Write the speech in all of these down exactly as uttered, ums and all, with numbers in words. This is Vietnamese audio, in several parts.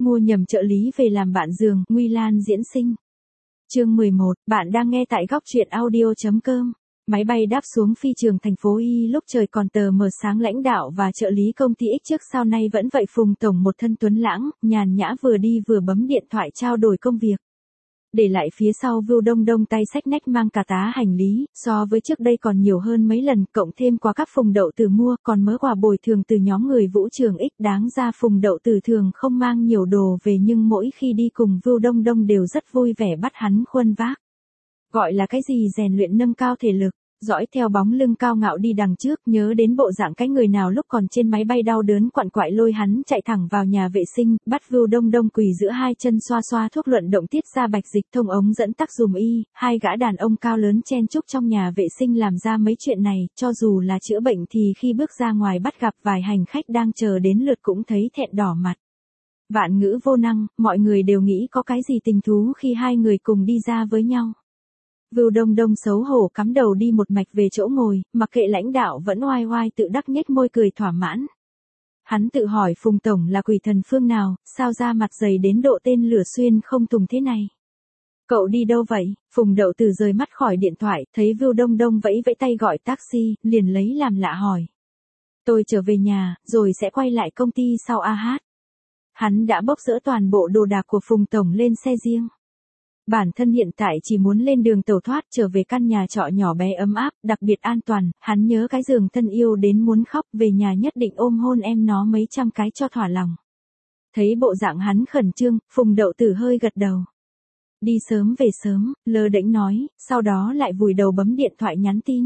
Mua nhầm trợ lý về làm bạn giường, Nguy Lan diễn sinh. Chương mười một, bạn đang nghe tại góc truyện audio chấm com. Máy bay đáp xuống phi trường thành phố Y lúc trời còn tờ mờ sáng, lãnh đạo và trợ lý công ty X trước sau nay vẫn vậy. Phùng tổng một thân tuấn lãng, nhàn nhã vừa đi vừa bấm điện thoại trao đổi công việc. Để lại phía sau Vưu Đông Đông tay xách nách mang cả tá hành lý, so với trước đây còn nhiều hơn mấy lần, cộng thêm quà các Phùng Đậu Tử mua, còn mớ quà bồi thường từ nhóm người Vũ Trường X. Đáng ra Phùng Đậu Tử thường không mang nhiều đồ về, nhưng mỗi khi đi cùng Vưu Đông Đông đều rất vui vẻ bắt hắn khuân vác. Gọi là cái gì rèn luyện nâng cao thể lực. Dõi theo bóng lưng cao ngạo đi đằng trước, nhớ đến bộ dạng cái người nào lúc còn trên máy bay đau đớn quặn quại lôi hắn chạy thẳng vào nhà vệ sinh, bắt Vưu Đông Đông quỳ giữa hai chân xoa xoa thuốc luận động tiết ra bạch dịch thông ống dẫn tắc dùm y. Hai gã đàn ông cao lớn chen chúc trong nhà vệ sinh làm ra mấy chuyện này, cho dù là chữa bệnh thì khi bước ra ngoài bắt gặp vài hành khách đang chờ đến lượt cũng thấy thẹn đỏ mặt. Vạn ngữ vô năng, mọi người đều nghĩ có cái gì tình thú khi hai người cùng đi ra với nhau. Vưu Đông Đông xấu hổ cắm đầu đi một mạch về chỗ ngồi, mặc kệ lãnh đạo vẫn oai oai tự đắc nhếch môi cười thỏa mãn. Hắn tự hỏi Phùng tổng là quỷ thần phương nào, sao da mặt dày đến độ tên lửa xuyên không tùng thế này. Cậu đi đâu vậy? Phùng Đậu Tử rời mắt khỏi điện thoại, thấy Vưu Đông Đông vẫy vẫy tay gọi taxi, liền lấy làm lạ hỏi. Tôi trở về nhà, rồi sẽ quay lại công ty sau a hát. Hắn đã bốc dỡ toàn bộ đồ đạc của Phùng tổng lên xe riêng. Bản thân hiện tại chỉ muốn lên đường tẩu thoát trở về căn nhà trọ nhỏ bé ấm áp, đặc biệt an toàn. Hắn nhớ cái giường thân yêu đến muốn khóc, về nhà nhất định ôm hôn em nó mấy trăm cái cho thỏa lòng. Thấy bộ dạng hắn khẩn trương, Phùng Đậu Tử hơi gật đầu. Đi sớm về sớm, lơ đễnh nói, sau đó lại vùi đầu bấm điện thoại nhắn tin.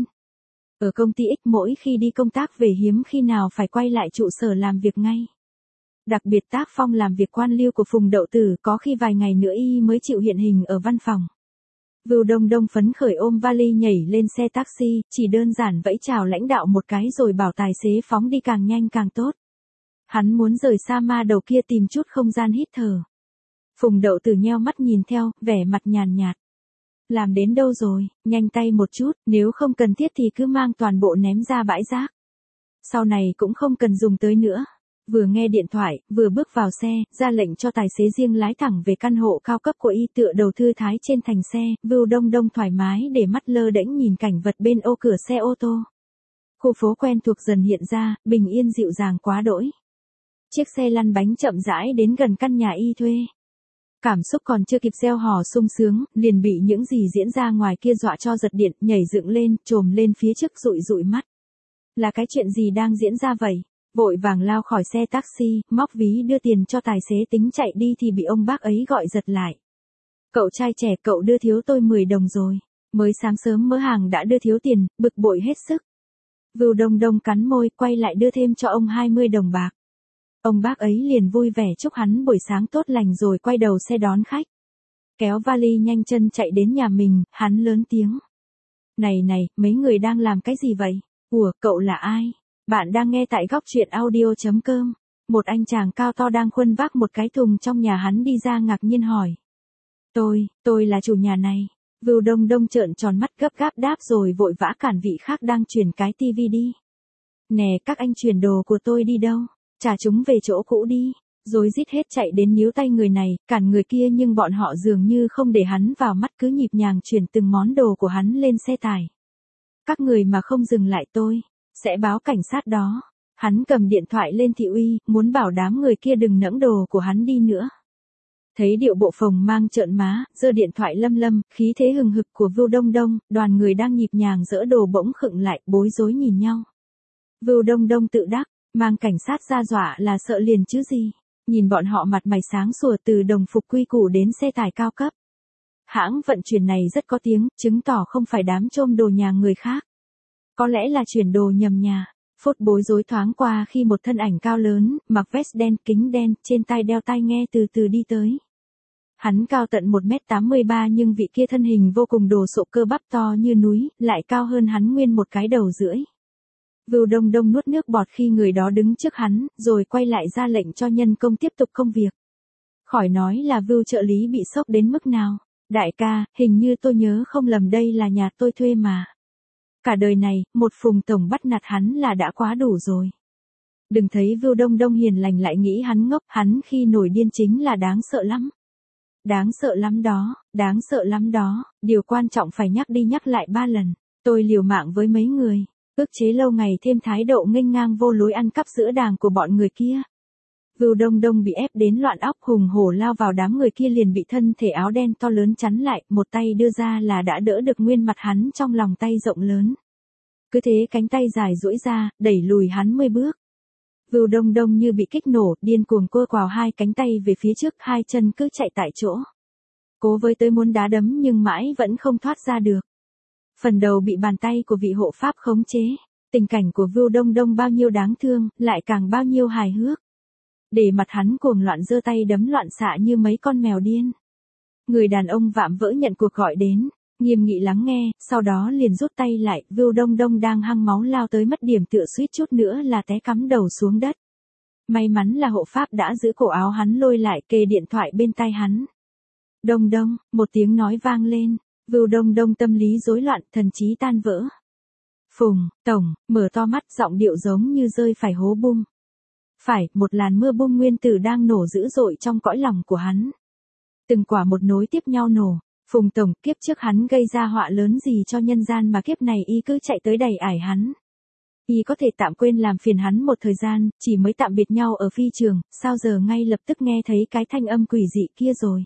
Ở công ty X mỗi khi đi công tác về hiếm khi nào phải quay lại trụ sở làm việc ngay. Đặc biệt tác phong làm việc quan liêu của Phùng Đậu Tử, có khi vài ngày nữa y mới chịu hiện hình ở văn phòng. Vưu Đông Đông phấn khởi ôm vali nhảy lên xe taxi, chỉ đơn giản vẫy chào lãnh đạo một cái rồi bảo tài xế phóng đi càng nhanh càng tốt. Hắn muốn rời xa ma đầu kia tìm chút không gian hít thở. Phùng Đậu Tử nheo mắt nhìn theo, vẻ mặt nhàn nhạt. Làm đến đâu rồi, nhanh tay một chút, nếu không cần thiết thì cứ mang toàn bộ ném ra bãi rác. Sau này cũng không cần dùng tới nữa. Vừa nghe điện thoại, vừa bước vào xe, ra lệnh cho tài xế riêng lái thẳng về căn hộ cao cấp của y, tựa đầu thư thái trên thành xe. Vưu Đông Đông thoải mái để mắt lơ đễnh nhìn cảnh vật bên ô cửa xe ô tô. Khu phố quen thuộc dần hiện ra, bình yên dịu dàng quá đỗi. Chiếc xe lăn bánh chậm rãi đến gần căn nhà y thuê. Cảm xúc còn chưa kịp gieo hò sung sướng, liền bị những gì diễn ra ngoài kia dọa cho giật điện, nhảy dựng lên, trồm lên phía trước dụi dụi mắt. Là cái chuyện gì đang diễn ra vậy? Vội vàng lao khỏi xe taxi, móc ví đưa tiền cho tài xế tính chạy đi thì bị ông bác ấy gọi giật lại. Cậu trai trẻ, cậu đưa thiếu tôi mười đồng rồi. Mới sáng sớm mớ hàng đã đưa thiếu tiền, bực bội hết sức. Vưu Đông Đông cắn môi, quay lại đưa thêm cho ông hai mươi đồng bạc. Ông bác ấy liền vui vẻ chúc hắn buổi sáng tốt lành rồi quay đầu xe đón khách. Kéo vali nhanh chân chạy đến nhà mình, hắn lớn tiếng. Này này, mấy người đang làm cái gì vậy? Ủa, cậu là ai? Bạn đang nghe tại góc truyện audio chấm com. Một anh chàng cao to đang khuân vác một cái thùng trong nhà hắn đi ra ngạc nhiên hỏi. Tôi, tôi là chủ nhà này. Vưu Đông Đông trợn tròn mắt gấp gáp đáp rồi vội vã cản vị khác đang chuyển cái tivi đi. Nè, các anh chuyển đồ của tôi đi đâu? Trả chúng về chỗ cũ đi. Rồi rít hết chạy đến níu tay người này, cản người kia, nhưng bọn họ dường như không để hắn vào mắt, cứ nhịp nhàng chuyển từng món đồ của hắn lên xe tải. Các người mà không dừng lại tôi sẽ báo cảnh sát đó. Hắn cầm điện thoại lên thị uy, muốn bảo đám người kia đừng nẫng đồ của hắn đi nữa. Thấy điệu bộ phồng mang trợn má, giơ điện thoại lâm lâm, khí thế hừng hực của Vưu Đông Đông, đoàn người đang nhịp nhàng dỡ đồ bỗng khựng lại, bối rối nhìn nhau. Vưu Đông Đông tự đắc, mang cảnh sát ra dọa là sợ liền chứ gì. Nhìn bọn họ mặt mày sáng sủa từ đồng phục quy củ đến xe tải cao cấp. Hãng vận chuyển này rất có tiếng, chứng tỏ không phải đám trôm đồ nhà người khác. Có lẽ là chuyển đồ nhầm nhà. Phút bối rối thoáng qua khi một thân ảnh cao lớn, mặc vest đen, kính đen, trên tai đeo tai nghe từ từ đi tới. Hắn cao tận một mét tám mươi ba nhưng vị kia thân hình vô cùng đồ sộ, cơ bắp to như núi, lại cao hơn hắn nguyên một cái đầu rưỡi. Vưu Đông Đông nuốt nước bọt khi người đó đứng trước hắn, rồi quay lại ra lệnh cho nhân công tiếp tục công việc. Khỏi nói là Vưu trợ lý bị sốc đến mức nào. Đại ca, hình như tôi nhớ không lầm đây là nhà tôi thuê mà. Cả đời này, một Phùng tổng bắt nạt hắn là đã quá đủ rồi. Đừng thấy Vưu Đông Đông hiền lành lại nghĩ hắn ngốc, hắn khi nổi điên chính là đáng sợ lắm. Đáng sợ lắm đó, đáng sợ lắm đó, điều quan trọng phải nhắc đi nhắc lại ba lần. Tôi liều mạng với mấy người, ức chế lâu ngày thêm thái độ nghênh ngang vô lối ăn cắp giữa đàng của bọn người kia. Vưu Đông Đông bị ép đến loạn óc, hùng hổ lao vào đám người kia liền bị thân thể áo đen to lớn chắn lại, một tay đưa ra là đã đỡ được nguyên mặt hắn trong lòng tay rộng lớn. Cứ thế cánh tay dài duỗi ra, đẩy lùi hắn mười bước. Vưu Đông Đông như bị kích nổ, điên cuồng quơ quào hai cánh tay về phía trước, hai chân cứ chạy tại chỗ. Cố với tới muốn đá đấm nhưng mãi vẫn không thoát ra được. Phần đầu bị bàn tay của vị hộ pháp khống chế. Tình cảnh của Vưu Đông Đông bao nhiêu đáng thương, lại càng bao nhiêu hài hước. Để mặt hắn cuồng loạn giơ tay đấm loạn xạ như mấy con mèo điên. Người đàn ông vạm vỡ nhận cuộc gọi đến, nghiêm nghị lắng nghe, sau đó liền rút tay lại. Vưu Đông Đông đang hăng máu lao tới mất điểm tựa, suýt chút nữa là té cắm đầu xuống đất. May mắn là hộ pháp đã giữ cổ áo hắn lôi lại, kề điện thoại bên tai hắn. Đông Đông, một tiếng nói vang lên. Vưu Đông Đông tâm lý rối loạn, thần trí tan vỡ. Phùng, tổng, mở to mắt, giọng điệu giống như rơi phải hố bung. Phải, một làn mưa bung nguyên tử đang nổ dữ dội trong cõi lòng của hắn. Từng quả một nối tiếp nhau nổ. Phùng tổng, kiếp trước hắn gây ra họa lớn gì cho nhân gian mà kiếp này y cứ chạy tới đầy ải hắn. Y có thể tạm quên làm phiền hắn một thời gian, chỉ mới tạm biệt nhau ở phi trường, sao giờ ngay lập tức nghe thấy cái thanh âm quỷ dị kia rồi.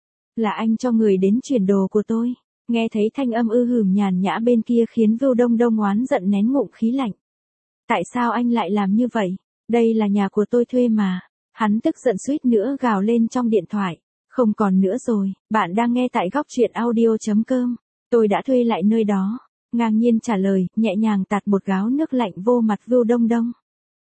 Là anh cho người đến chuyển đồ của tôi. Nghe thấy thanh âm ư hửm nhàn nhã bên kia khiến Vưu Đông Đông oán giận nén ngụm khí lạnh. Tại sao anh lại làm như vậy? Đây là nhà của tôi thuê mà. Hắn tức giận suýt nữa gào lên trong điện thoại. Không còn nữa rồi, bạn đang nghe tại góc truyện audio chấm com. Tôi đã thuê lại nơi đó. Ngang nhiên trả lời, nhẹ nhàng tạt một gáo nước lạnh vô mặt Vưu Đông Đông.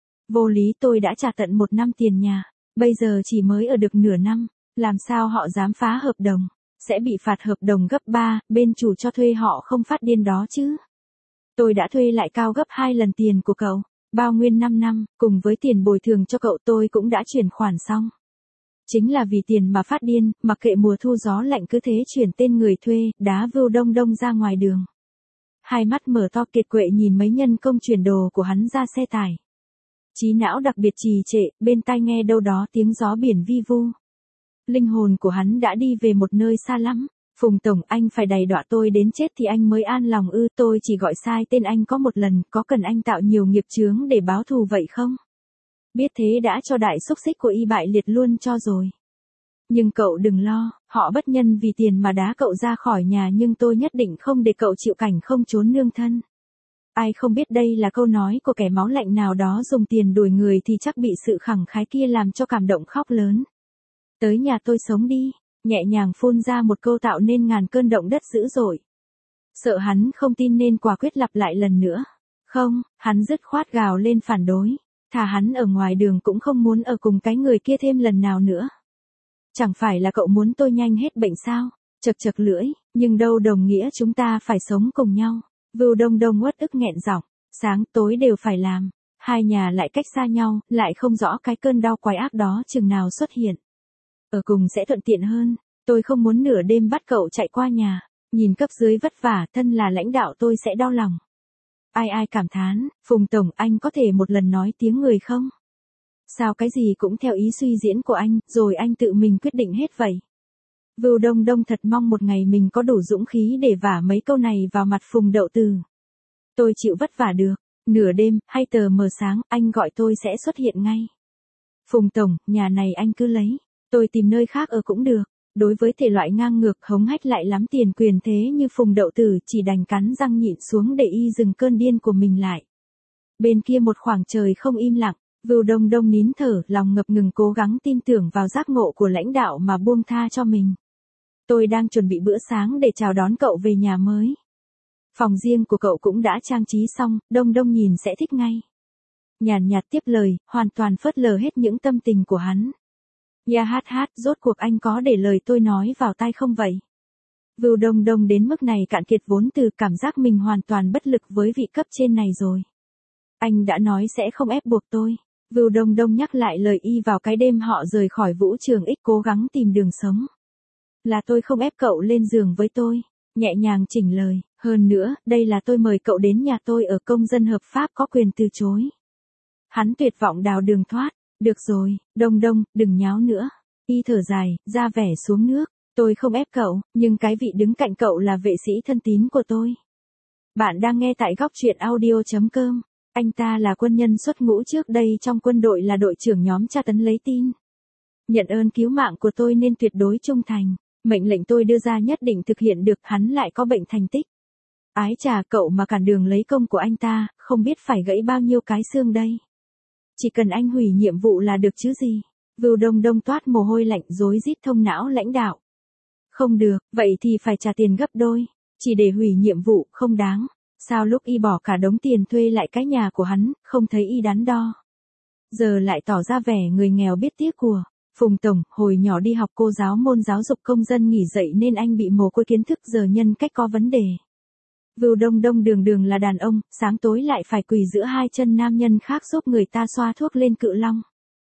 Vô lý, tôi đã trả tận một năm tiền nhà. Bây giờ chỉ mới ở được nửa năm. Làm sao họ dám phá hợp đồng? Sẽ bị phạt hợp đồng gấp ba, bên chủ cho thuê họ không phát điên đó chứ. Tôi đã thuê lại cao gấp hai lần tiền của cậu. Bao nguyên năm năm, cùng với tiền bồi thường cho cậu tôi cũng đã chuyển khoản xong. Chính là vì tiền mà phát điên, mặc kệ mùa thu gió lạnh cứ thế chuyển tên người thuê, đá Vưu Đông Đông ra ngoài đường. Hai mắt mở to kiệt quệ nhìn mấy nhân công chuyển đồ của hắn ra xe tải. Trí não đặc biệt trì trệ, bên tai nghe đâu đó tiếng gió biển vi vu. Linh hồn của hắn đã đi về một nơi xa lắm. Phùng tổng, anh phải đày đọa tôi đến chết thì anh mới an lòng ư? Tôi chỉ gọi sai tên anh có một lần, có cần anh tạo nhiều nghiệp chướng để báo thù vậy không? Biết thế đã cho đại xúc xích của y bại liệt luôn cho rồi. Nhưng cậu đừng lo, họ bất nhân vì tiền mà đá cậu ra khỏi nhà, nhưng tôi nhất định không để cậu chịu cảnh không trốn nương thân. Ai không biết đây là câu nói của kẻ máu lạnh nào đó dùng tiền đuổi người thì chắc bị sự khẳng khái kia làm cho cảm động khóc lớn. Tới nhà tôi sống đi, nhẹ nhàng phun ra một câu tạo nên ngàn cơn động đất dữ dội. Sợ hắn không tin nên quả quyết lặp lại lần nữa. Không, hắn dứt khoát gào lên phản đối. Thà hắn ở ngoài đường cũng không muốn ở cùng cái người kia thêm lần nào nữa. Chẳng phải là cậu muốn tôi nhanh hết bệnh sao? Chật chật lưỡi, nhưng đâu đồng nghĩa chúng ta phải sống cùng nhau. Vưu Đông Đông uất ức nghẹn giọng, sáng tối đều phải làm. Hai nhà lại cách xa nhau, lại không rõ cái cơn đau quái ác đó chừng nào xuất hiện. Ở cùng sẽ thuận tiện hơn, tôi không muốn nửa đêm bắt cậu chạy qua nhà. Nhìn cấp dưới vất vả, thân là lãnh đạo tôi sẽ đau lòng. Ai ai cảm thán, Phùng tổng, anh có thể một lần nói tiếng người không? Sao cái gì cũng theo ý suy diễn của anh, rồi anh tự mình quyết định hết vậy? Vưu Đông Đông thật mong một ngày mình có đủ dũng khí để vả mấy câu này vào mặt Phùng Đậu Từ. Tôi chịu vất vả được, nửa đêm, hay tờ mờ sáng, anh gọi tôi sẽ xuất hiện ngay. Phùng tổng, nhà này anh cứ lấy, tôi tìm nơi khác ở cũng được. Đối với thể loại ngang ngược hống hách lại lắm tiền quyền thế như Phùng Đậu Tử chỉ đành cắn răng nhịn xuống để y dừng cơn điên của mình lại. Bên kia một khoảng trời không im lặng, Vưu Đông Đông nín thở, lòng ngập ngừng cố gắng tin tưởng vào giác ngộ của lãnh đạo mà buông tha cho mình. Tôi đang chuẩn bị bữa sáng để chào đón cậu về nhà mới. Phòng riêng của cậu cũng đã trang trí xong, Đông Đông nhìn sẽ thích ngay. Nhàn nhạt tiếp lời, hoàn toàn phớt lờ hết những tâm tình của hắn. Ya hát hát, rốt cuộc anh có để lời tôi nói vào tai không vậy? Vưu Đông Đông đến mức này cạn kiệt vốn từ, cảm giác mình hoàn toàn bất lực với vị cấp trên này rồi. Anh đã nói sẽ không ép buộc tôi. Vưu Đông Đông nhắc lại lời y vào cái đêm họ rời khỏi vũ trường X cố gắng tìm đường sống. Là tôi không ép cậu lên giường với tôi. Nhẹ nhàng chỉnh lời, hơn nữa, đây là tôi mời cậu đến nhà tôi ở, công dân hợp pháp có quyền từ chối. Hắn tuyệt vọng đào đường thoát. Được rồi, Đông Đông, đừng nháo nữa. Y thở dài, ra vẻ xuống nước. Tôi không ép cậu, nhưng cái vị đứng cạnh cậu là vệ sĩ thân tín của tôi. Bạn đang nghe tại góc truyện audio.com. Anh ta là quân nhân xuất ngũ trước đây trong quân đội, là đội trưởng nhóm tra tấn lấy tin. Nhận ơn cứu mạng của tôi nên tuyệt đối trung thành. Mệnh lệnh tôi đưa ra nhất định thực hiện được, hắn lại có bệnh thành tích. Ái chà, cậu mà cản đường lấy công của anh ta, không biết phải gãy bao nhiêu cái xương đây. Chỉ cần anh hủy nhiệm vụ là được chứ gì. Vưu Đông Đông toát mồ hôi lạnh, rối rít thông não lãnh đạo. Không được, vậy thì phải trả tiền gấp đôi. Chỉ để hủy nhiệm vụ, không đáng. Sao lúc y bỏ cả đống tiền thuê lại cái nhà của hắn, không thấy y đắn đo. Giờ lại tỏ ra vẻ người nghèo biết tiếc của. Phùng Tổng, hồi nhỏ đi học cô giáo môn giáo dục công dân nghỉ dạy nên anh bị mồ côi kiến thức, giờ nhân cách có vấn đề. Vưu Đông Đông đường đường là đàn ông, sáng tối lại phải quỳ giữa hai chân nam nhân khác giúp người ta xoa thuốc lên cự long.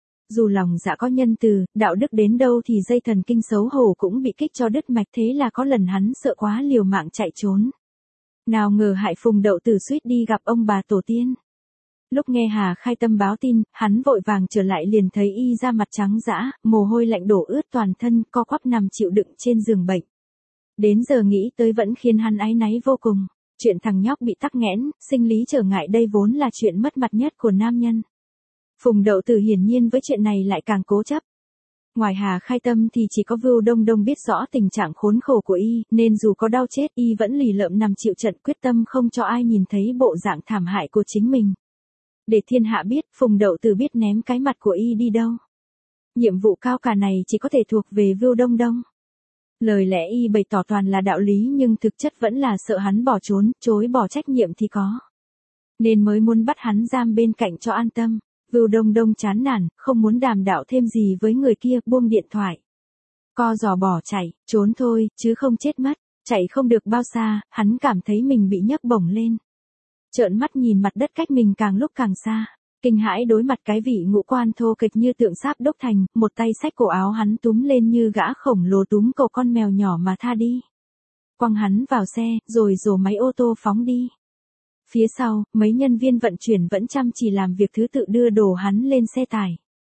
Dù lòng dạ có nhân từ, đạo đức đến đâu thì dây thần kinh xấu hổ cũng bị kích cho đứt mạch, thế là có lần hắn sợ quá liều mạng chạy trốn. Nào ngờ hại Phùng Đậu Tử suýt đi gặp ông bà tổ tiên. Lúc nghe Hà Khai Tâm báo tin, hắn vội vàng trở lại liền thấy y da mặt trắng dã, mồ hôi lạnh đổ ướt toàn thân, co quắp nằm chịu đựng trên giường bệnh. Đến giờ nghĩ tới vẫn khiến hắn áy náy vô cùng. Chuyện thằng nhóc bị tắc nghẽn, sinh lý trở ngại đây vốn là chuyện mất mặt nhất của nam nhân. Phùng Đậu Tử hiển nhiên với chuyện này lại càng cố chấp. Ngoài Hà Khai Tâm thì chỉ có Vưu Đông Đông biết rõ tình trạng khốn khổ của y, nên dù có đau chết y vẫn lì lợm nằm chịu trận, quyết tâm không cho ai nhìn thấy bộ dạng thảm hại của chính mình. Để thiên hạ biết, Phùng Đậu Tử biết ném cái mặt của y đi đâu. Nhiệm vụ cao cả này chỉ có thể thuộc về Vưu Đông Đông. Lời lẽ y bày tỏ toàn là đạo lý nhưng thực chất vẫn là sợ hắn bỏ trốn, chối bỏ trách nhiệm thì có. Nên mới muốn bắt hắn giam bên cạnh cho an tâm. Vưu Đông Đông chán nản, không muốn đàm đạo thêm gì với người kia, buông điện thoại. Co giò bỏ chạy, trốn thôi, chứ không chết mất. Chạy không được bao xa, hắn cảm thấy mình bị nhấc bổng lên. Trợn mắt nhìn mặt đất cách mình càng lúc càng xa. Kinh hãi đối mặt cái vị ngũ quan thô kịch như tượng sáp đúc thành, một tay xách cổ áo hắn túm lên như gã khổng lồ túm cổ con mèo nhỏ mà tha đi. Quăng hắn vào xe, rồi rồ máy ô tô phóng đi. Phía sau, mấy nhân viên vận chuyển vẫn chăm chỉ làm việc thứ tự đưa đồ hắn lên xe tải.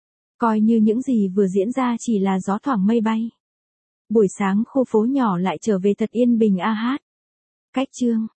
Coi như những gì vừa diễn ra chỉ là gió thoảng mây bay. Buổi sáng khu phố nhỏ lại trở về thật yên bình a hát. Cách chương.